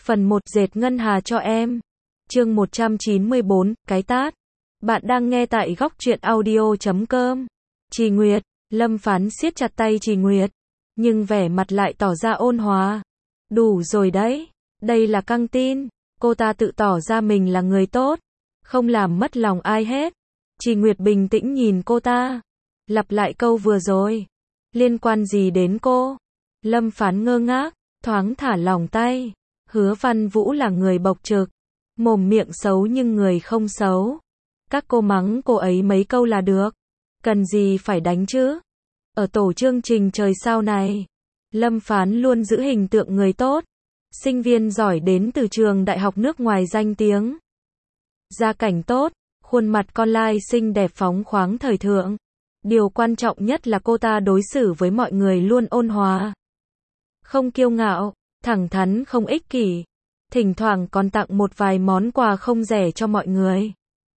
Phần 1 dệt ngân hà cho em. Chương 194, cái tát. Bạn đang nghe tại góc truyện audio.com. Trì Nguyệt, Lâm Phán siết chặt tay Trì Nguyệt, nhưng vẻ mặt lại tỏ ra ôn hòa. Đủ rồi đấy, đây là căng tin, cô ta tự tỏ ra mình là người tốt, không làm mất lòng ai hết. Trì Nguyệt bình tĩnh nhìn cô ta, lặp lại câu vừa rồi. Liên quan gì đến cô? Lâm Phán ngơ ngác, thoáng thả lỏng tay. Hứa Văn Vũ là người bộc trực, mồm miệng xấu nhưng người không xấu. Các cô mắng cô ấy mấy câu là được, cần gì phải đánh chứ? Ở tổ chương trình trời sao này, Lâm Phán luôn giữ hình tượng người tốt, sinh viên giỏi đến từ trường đại học nước ngoài danh tiếng. Gia cảnh tốt, khuôn mặt con lai xinh đẹp phóng khoáng thời thượng. Điều quan trọng nhất là cô ta đối xử với mọi người luôn ôn hòa, không kiêu ngạo, thẳng thắn, không ích kỷ. Thỉnh thoảng còn tặng một vài món quà không rẻ cho mọi người.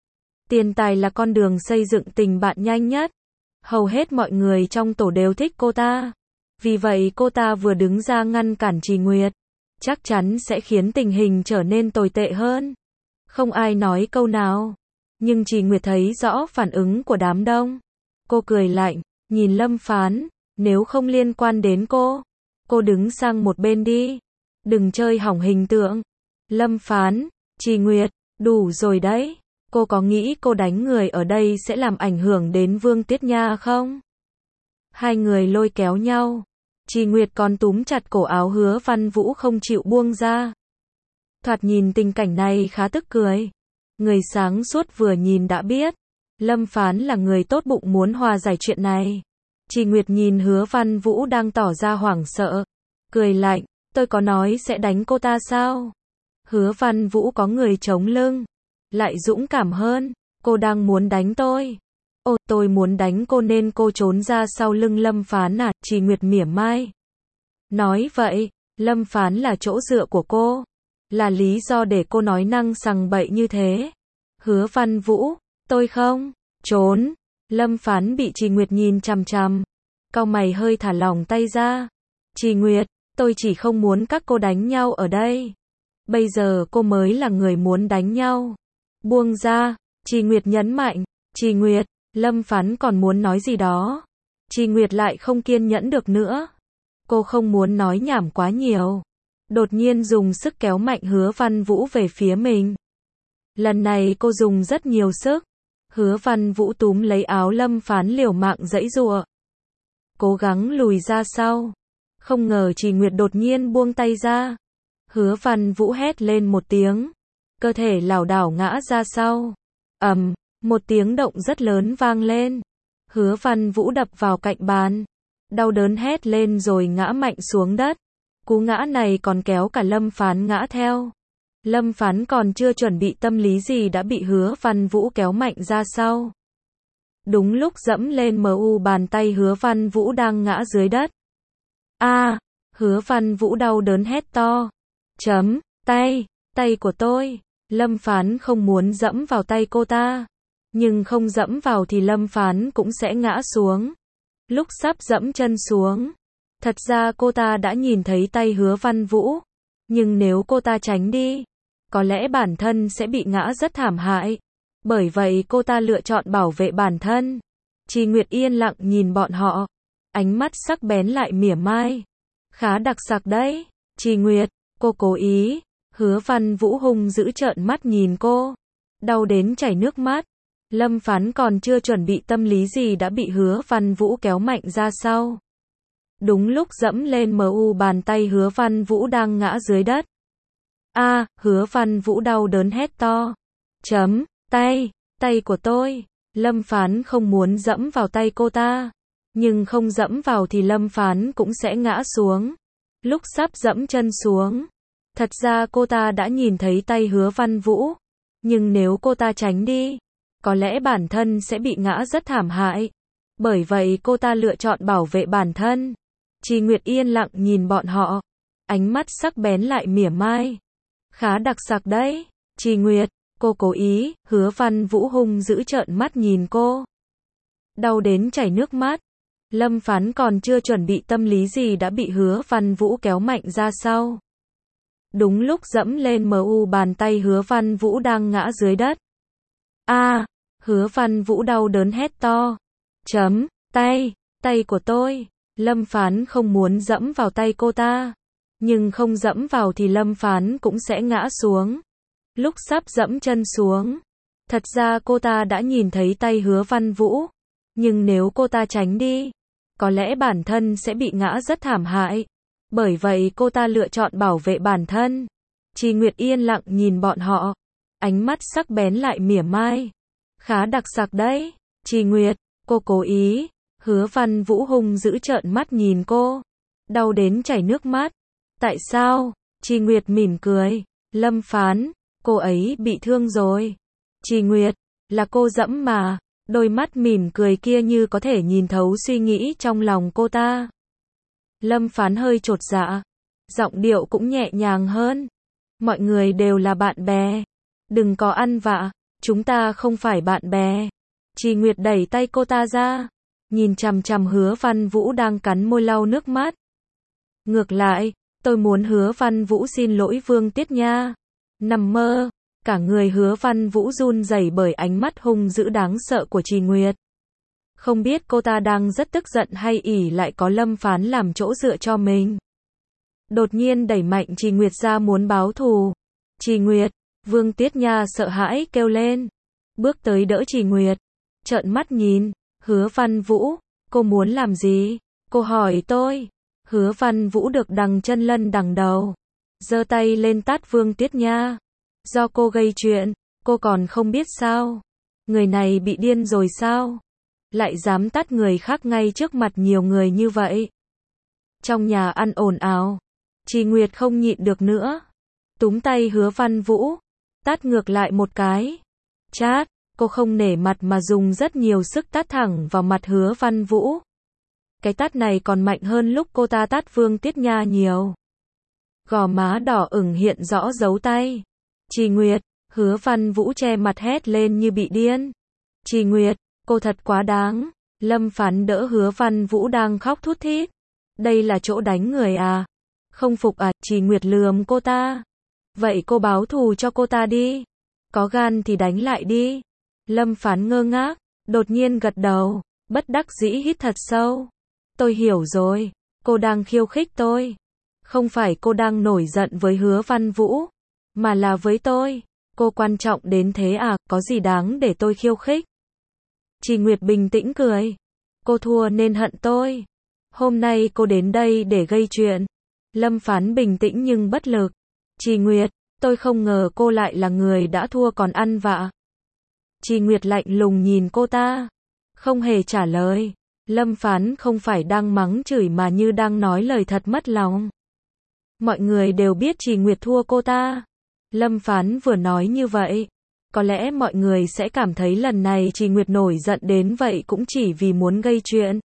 Tiền tài là con đường xây dựng tình bạn nhanh nhất. Hầu hết mọi người trong tổ đều thích cô ta. Vì vậy cô ta vừa đứng ra ngăn cản Trì Nguyệt, chắc chắn sẽ khiến tình hình trở nên tồi tệ hơn. Không ai nói câu nào, nhưng Trì Nguyệt thấy rõ phản ứng của đám đông. Cô cười lạnh, nhìn Lâm Phán, nếu không liên quan đến cô đứng sang một bên đi. Đừng chơi hỏng hình tượng. Lâm Phán, Trì Nguyệt, đủ rồi đấy. Cô có nghĩ cô đánh người ở đây sẽ làm ảnh hưởng đến Vương Tiết Nha không? Hai người lôi kéo nhau. Trì Nguyệt còn túm chặt cổ áo Hứa Văn Vũ không chịu buông ra. Thoạt nhìn tình cảnh này khá tức cười. Người sáng suốt vừa nhìn đã biết, Lâm Phán là người tốt bụng muốn hòa giải chuyện này. Trì Nguyệt nhìn Hứa Văn Vũ đang tỏ ra hoảng sợ, cười lạnh, tôi có nói sẽ đánh cô ta sao? Hứa Văn Vũ có người chống lưng, lại dũng cảm hơn, cô đang muốn đánh tôi. Ồ, tôi muốn đánh cô nên cô trốn ra sau lưng Lâm Phán à? Trì Nguyệt mỉa mai. Nói vậy, Lâm Phán là chỗ dựa của cô, là lý do để cô nói năng sằng bậy như thế. Hứa Văn Vũ, tôi không trốn. Lâm Phán bị Trì Nguyệt nhìn chằm chằm, cau mày hơi thả lỏng tay ra. Trì Nguyệt, tôi chỉ không muốn các cô đánh nhau ở đây. Bây giờ cô mới là người muốn đánh nhau. Buông ra, Trì Nguyệt nhấn mạnh. Trì Nguyệt, Lâm Phán còn muốn nói gì đó. Trì Nguyệt lại không kiên nhẫn được nữa. Cô không muốn nói nhảm quá nhiều. Đột nhiên dùng sức kéo mạnh Hứa Văn Vũ về phía mình. Lần này cô dùng rất nhiều sức. Hứa Văn Vũ túm lấy áo Lâm Phán liều mạng giãy giụa, cố gắng lùi ra sau. Không ngờ Trì Nguyệt đột nhiên buông tay ra. Hứa Văn Vũ hét lên một tiếng, cơ thể lảo đảo ngã ra sau. Ầm, một tiếng động rất lớn vang lên. Hứa Văn Vũ đập vào cạnh bàn, đau đớn hét lên rồi ngã mạnh xuống đất. Cú ngã này còn kéo cả Lâm Phán ngã theo. Lâm Phán còn chưa chuẩn bị tâm lý gì đã bị Hứa Văn Vũ kéo mạnh ra sau. Đúng lúc dẫm lên bàn tay Hứa Văn Vũ đang ngã dưới đất. A, Hứa Văn Vũ đau đớn hét to. Tay của tôi. Lâm Phán không muốn dẫm vào tay cô ta, nhưng không dẫm vào thì Lâm Phán cũng sẽ ngã xuống. Lúc sắp dẫm chân xuống, thật ra cô ta đã nhìn thấy tay Hứa Văn Vũ, nhưng nếu cô ta tránh đi, có lẽ bản thân sẽ bị ngã rất thảm hại. Bởi vậy cô ta lựa chọn bảo vệ bản thân. Trì Nguyệt yên lặng nhìn bọn họ, ánh mắt sắc bén lại mỉa mai. Khá đặc sắc đấy, Trì Nguyệt, cô cố ý. Hứa Văn Vũ hung dữ trợn mắt nhìn cô, đau đến chảy nước mắt. Lâm Phán còn chưa chuẩn bị tâm lý gì đã bị Hứa Văn Vũ kéo mạnh ra sau. Đúng lúc dẫm lên bàn tay Hứa Văn Vũ đang ngã dưới đất. A, Hứa Văn Vũ đau đớn hét to. Tay của tôi. Lâm Phán không muốn dẫm vào tay cô ta, nhưng không dẫm vào thì Lâm Phán cũng sẽ ngã xuống. Lúc sắp dẫm chân xuống, thật ra cô ta đã nhìn thấy tay Hứa Văn Vũ, nhưng nếu cô ta tránh đi, có lẽ bản thân sẽ bị ngã rất thảm hại. Bởi vậy cô ta lựa chọn bảo vệ bản thân. Trì Nguyệt yên lặng nhìn bọn họ, ánh mắt sắc bén lại mỉa mai. Khá đặc sắc đấy, Trì Nguyệt, cô cố ý. Hứa Văn Vũ hung dữ trợn mắt nhìn cô, đau đến chảy nước mắt. Lâm Phán còn chưa chuẩn bị tâm lý gì đã bị Hứa Văn Vũ kéo mạnh ra sau. Đúng lúc dẫm lên bàn tay Hứa Văn Vũ đang ngã dưới đất. A, Hứa Văn Vũ đau đớn hét to. Tay của tôi. Lâm Phán không muốn dẫm vào tay cô ta. Nhưng không dẫm vào thì Lâm Phán cũng sẽ ngã xuống. Lúc sắp dẫm chân xuống, thật ra cô ta đã nhìn thấy tay Hứa Văn Vũ. Nhưng nếu cô ta tránh đi, có lẽ bản thân sẽ bị ngã rất thảm hại. Bởi vậy cô ta lựa chọn bảo vệ bản thân. Trì Nguyệt yên lặng nhìn bọn họ. Ánh mắt sắc bén lại mỉa mai. Khá đặc sắc đấy. Trì Nguyệt, cô cố ý. Hứa Văn Vũ hung dữ trợn mắt nhìn cô. Đau đến chảy nước mắt. Tại sao? Trì Nguyệt mỉm cười. Lâm Phán, cô ấy bị thương rồi. Trì Nguyệt, là cô dẫm mà. Đôi mắt mỉm cười kia như có thể nhìn thấu suy nghĩ trong lòng cô ta. Lâm Phán hơi chột dạ. Giọng điệu cũng nhẹ nhàng hơn. Mọi người đều là bạn bè. Đừng có ăn vạ. Chúng ta không phải bạn bè. Trì Nguyệt đẩy tay cô ta ra. Nhìn chằm chằm Hứa Văn Vũ đang cắn môi lau nước mắt. Ngược lại, tôi muốn Hứa Văn Vũ xin lỗi Vương Tiết Nha. Nằm mơ. Cả người Hứa Văn Vũ run rẩy bởi ánh mắt hung dữ đáng sợ của Trì Nguyệt. Không biết cô ta đang rất tức giận hay ỷ lại có Lâm Phán làm chỗ dựa cho mình. Đột nhiên đẩy mạnh Trì Nguyệt ra muốn báo thù. Trì Nguyệt, Vương Tiết Nha sợ hãi kêu lên. Bước tới đỡ Trì Nguyệt. Trợn mắt nhìn. Hứa Văn Vũ, cô muốn làm gì? Cô hỏi tôi. Hứa Văn Vũ được đằng chân lân đằng đầu. Giơ tay lên tát Vương Tiết Nha. Do cô gây chuyện, cô còn không biết sao? Người này bị điên rồi sao? Lại dám tát người khác ngay trước mặt nhiều người như vậy. Trong nhà ăn ồn ào. Trì Nguyệt không nhịn được nữa. Túm tay Hứa Văn Vũ. Tát ngược lại một cái. Chát, cô không nể mặt mà dùng rất nhiều sức tát thẳng vào mặt Hứa Văn Vũ. Cái tát này còn mạnh hơn lúc cô ta tát Vương Tiết Nha nhiều. Gò má đỏ ửng hiện rõ dấu tay. Trì Nguyệt, Hứa Văn Vũ che mặt hét lên như bị điên. Trì Nguyệt, cô thật quá đáng. Lâm Phán đỡ Hứa Văn Vũ đang khóc thút thít. Đây là chỗ đánh người à? Không phục à? Trì Nguyệt lườm cô ta. Vậy cô báo thù cho cô ta đi. Có gan thì đánh lại đi. Lâm Phán ngơ ngác, đột nhiên gật đầu, bất đắc dĩ hít thật sâu. Tôi hiểu rồi, cô đang khiêu khích tôi. Không phải cô đang nổi giận với Hứa Văn Vũ, mà là với tôi. Cô quan trọng đến thế à, có gì đáng để tôi khiêu khích? Trì Nguyệt bình tĩnh cười. Cô thua nên hận tôi. Hôm nay cô đến đây để gây chuyện. Lâm Phán bình tĩnh nhưng bất lực. Trì Nguyệt, tôi không ngờ cô lại là người đã thua còn ăn vạ. Trì Nguyệt lạnh lùng nhìn cô ta. Không hề trả lời. Lâm Phán không phải đang mắng chửi mà như đang nói lời thật mất lòng. Mọi người đều biết Trì Nguyệt thua cô ta. Lâm Phán vừa nói như vậy. Có lẽ mọi người sẽ cảm thấy lần này Trì Nguyệt nổi giận đến vậy cũng chỉ vì muốn gây chuyện.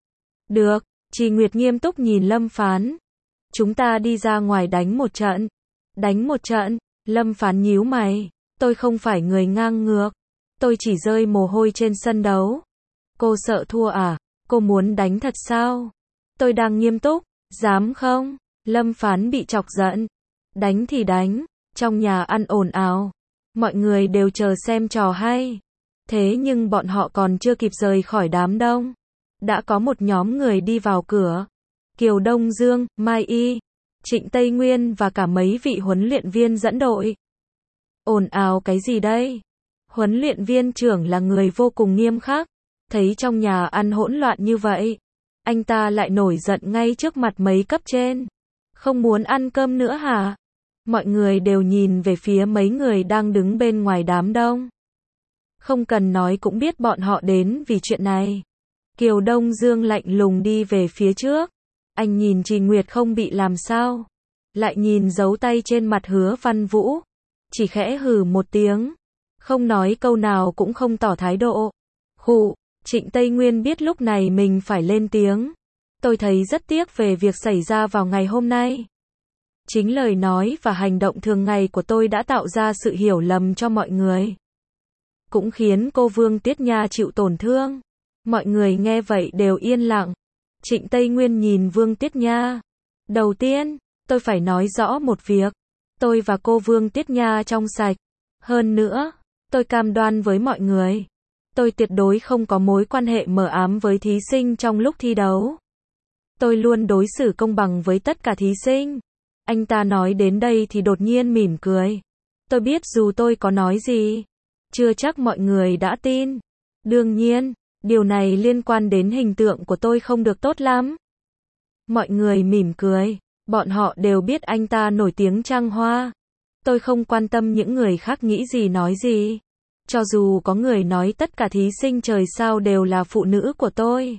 Được, Trì Nguyệt nghiêm túc nhìn Lâm Phán. Chúng ta đi ra ngoài đánh một trận. Đánh một trận? Lâm Phán nhíu mày. Tôi không phải người ngang ngược. Tôi chỉ rơi mồ hôi trên sân đấu. Cô sợ thua à? Cô muốn đánh thật sao? Tôi đang nghiêm túc. Dám không? Lâm Phán bị chọc giận. Đánh thì đánh. Trong nhà ăn ồn ào. Mọi người đều chờ xem trò hay. Thế nhưng bọn họ còn chưa kịp rời khỏi đám đông. Đã có một nhóm người đi vào cửa. Kiều Đông Dương, Mai Y, Trịnh Tây Nguyên và cả mấy vị huấn luyện viên dẫn đội. Ồn ào cái gì đây? Huấn luyện viên trưởng là người vô cùng nghiêm khắc. Thấy trong nhà ăn hỗn loạn như vậy, anh ta lại nổi giận ngay trước mặt mấy cấp trên. Không muốn ăn cơm nữa hả? Mọi người đều nhìn về phía mấy người đang đứng bên ngoài đám đông. Không cần nói cũng biết bọn họ đến vì chuyện này. Kiều Đông Dương lạnh lùng đi về phía trước. Anh nhìn Trì Nguyệt không bị làm sao. Lại nhìn dấu tay trên mặt Hứa Văn Vũ. Chỉ khẽ hừ một tiếng. Không nói câu nào cũng không tỏ thái độ. Khụ, Trịnh Tây Nguyên biết lúc này mình phải lên tiếng. Tôi thấy rất tiếc về việc xảy ra vào ngày hôm nay. Chính lời nói và hành động thường ngày của tôi đã tạo ra sự hiểu lầm cho mọi người. Cũng khiến cô Vương Tiết Nha chịu tổn thương. Mọi người nghe vậy đều yên lặng. Trịnh Tây Nguyên nhìn Vương Tiết Nha. Đầu tiên, tôi phải nói rõ một việc. Tôi và cô Vương Tiết Nha trong sạch. Hơn nữa, tôi cam đoan với mọi người, tôi tuyệt đối không có mối quan hệ mờ ám với thí sinh trong lúc thi đấu. Tôi luôn đối xử công bằng với tất cả thí sinh. Anh ta nói đến đây thì đột nhiên mỉm cười. Tôi biết dù tôi có nói gì, chưa chắc mọi người đã tin. Đương nhiên, điều này liên quan đến hình tượng của tôi không được tốt lắm. Mọi người mỉm cười. Bọn họ đều biết anh ta nổi tiếng trăng hoa. Tôi không quan tâm những người khác nghĩ gì nói gì. Cho dù có người nói tất cả thí sinh trời sao đều là phụ nữ của tôi,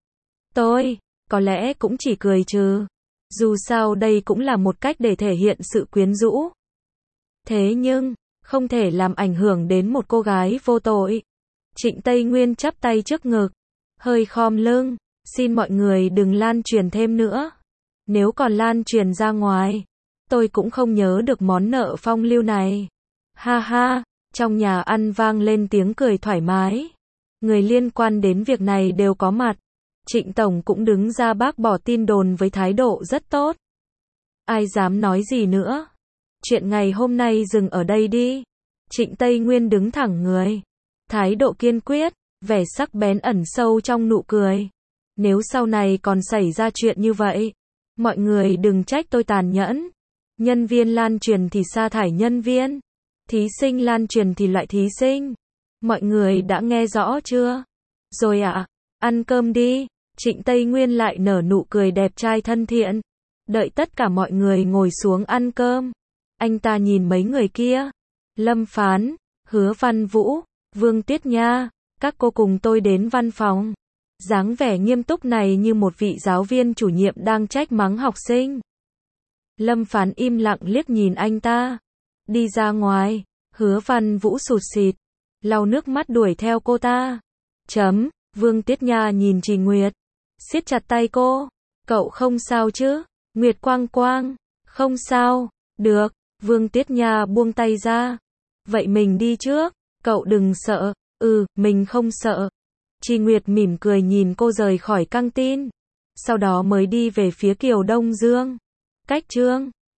có lẽ cũng chỉ cười trừ. Dù sao đây cũng là một cách để thể hiện sự quyến rũ. Thế nhưng, không thể làm ảnh hưởng đến một cô gái vô tội. Trịnh Tây Nguyên chắp tay trước ngực, hơi khom lưng, xin mọi người đừng lan truyền thêm nữa. Nếu còn lan truyền ra ngoài, tôi cũng không nhớ được món nợ phong lưu này. Ha ha, trong nhà ăn vang lên tiếng cười thoải mái. Người liên quan đến việc này đều có mặt. Trịnh Tổng cũng đứng ra bác bỏ tin đồn với thái độ rất tốt. Ai dám nói gì nữa? Chuyện ngày hôm nay dừng ở đây đi. Trịnh Tây Nguyên đứng thẳng người, thái độ kiên quyết, vẻ sắc bén ẩn sâu trong nụ cười. Nếu sau này còn xảy ra chuyện như vậy, mọi người đừng trách tôi tàn nhẫn. Nhân viên lan truyền thì sa thải nhân viên, thí sinh lan truyền thì loại thí sinh. Mọi người đã nghe rõ chưa? Rồi ạ, ăn cơm đi. Trịnh Tây Nguyên lại nở nụ cười đẹp trai thân thiện. Đợi tất cả mọi người ngồi xuống ăn cơm, anh ta nhìn mấy người kia. Lâm Phán, Hứa Văn Vũ, Vương Tiết Nha, các cô cùng tôi đến văn phòng. Dáng vẻ nghiêm túc này như một vị giáo viên chủ nhiệm đang trách mắng học sinh. Lâm Phán im lặng liếc nhìn anh ta. Đi ra ngoài, Hứa Văn Vũ sụt sịt, lau nước mắt đuổi theo cô ta. Vương Tiết Nha nhìn Trì Nguyệt, siết chặt tay cô. Cậu không sao chứ? Nguyệt Quang Quang, không sao. Được, Vương Tiết Nha buông tay ra. Vậy mình đi trước, cậu đừng sợ. Mình không sợ. Trì Nguyệt mỉm cười nhìn cô rời khỏi căng tin. Sau đó mới đi về phía Kiều Đông Dương. Cách Trương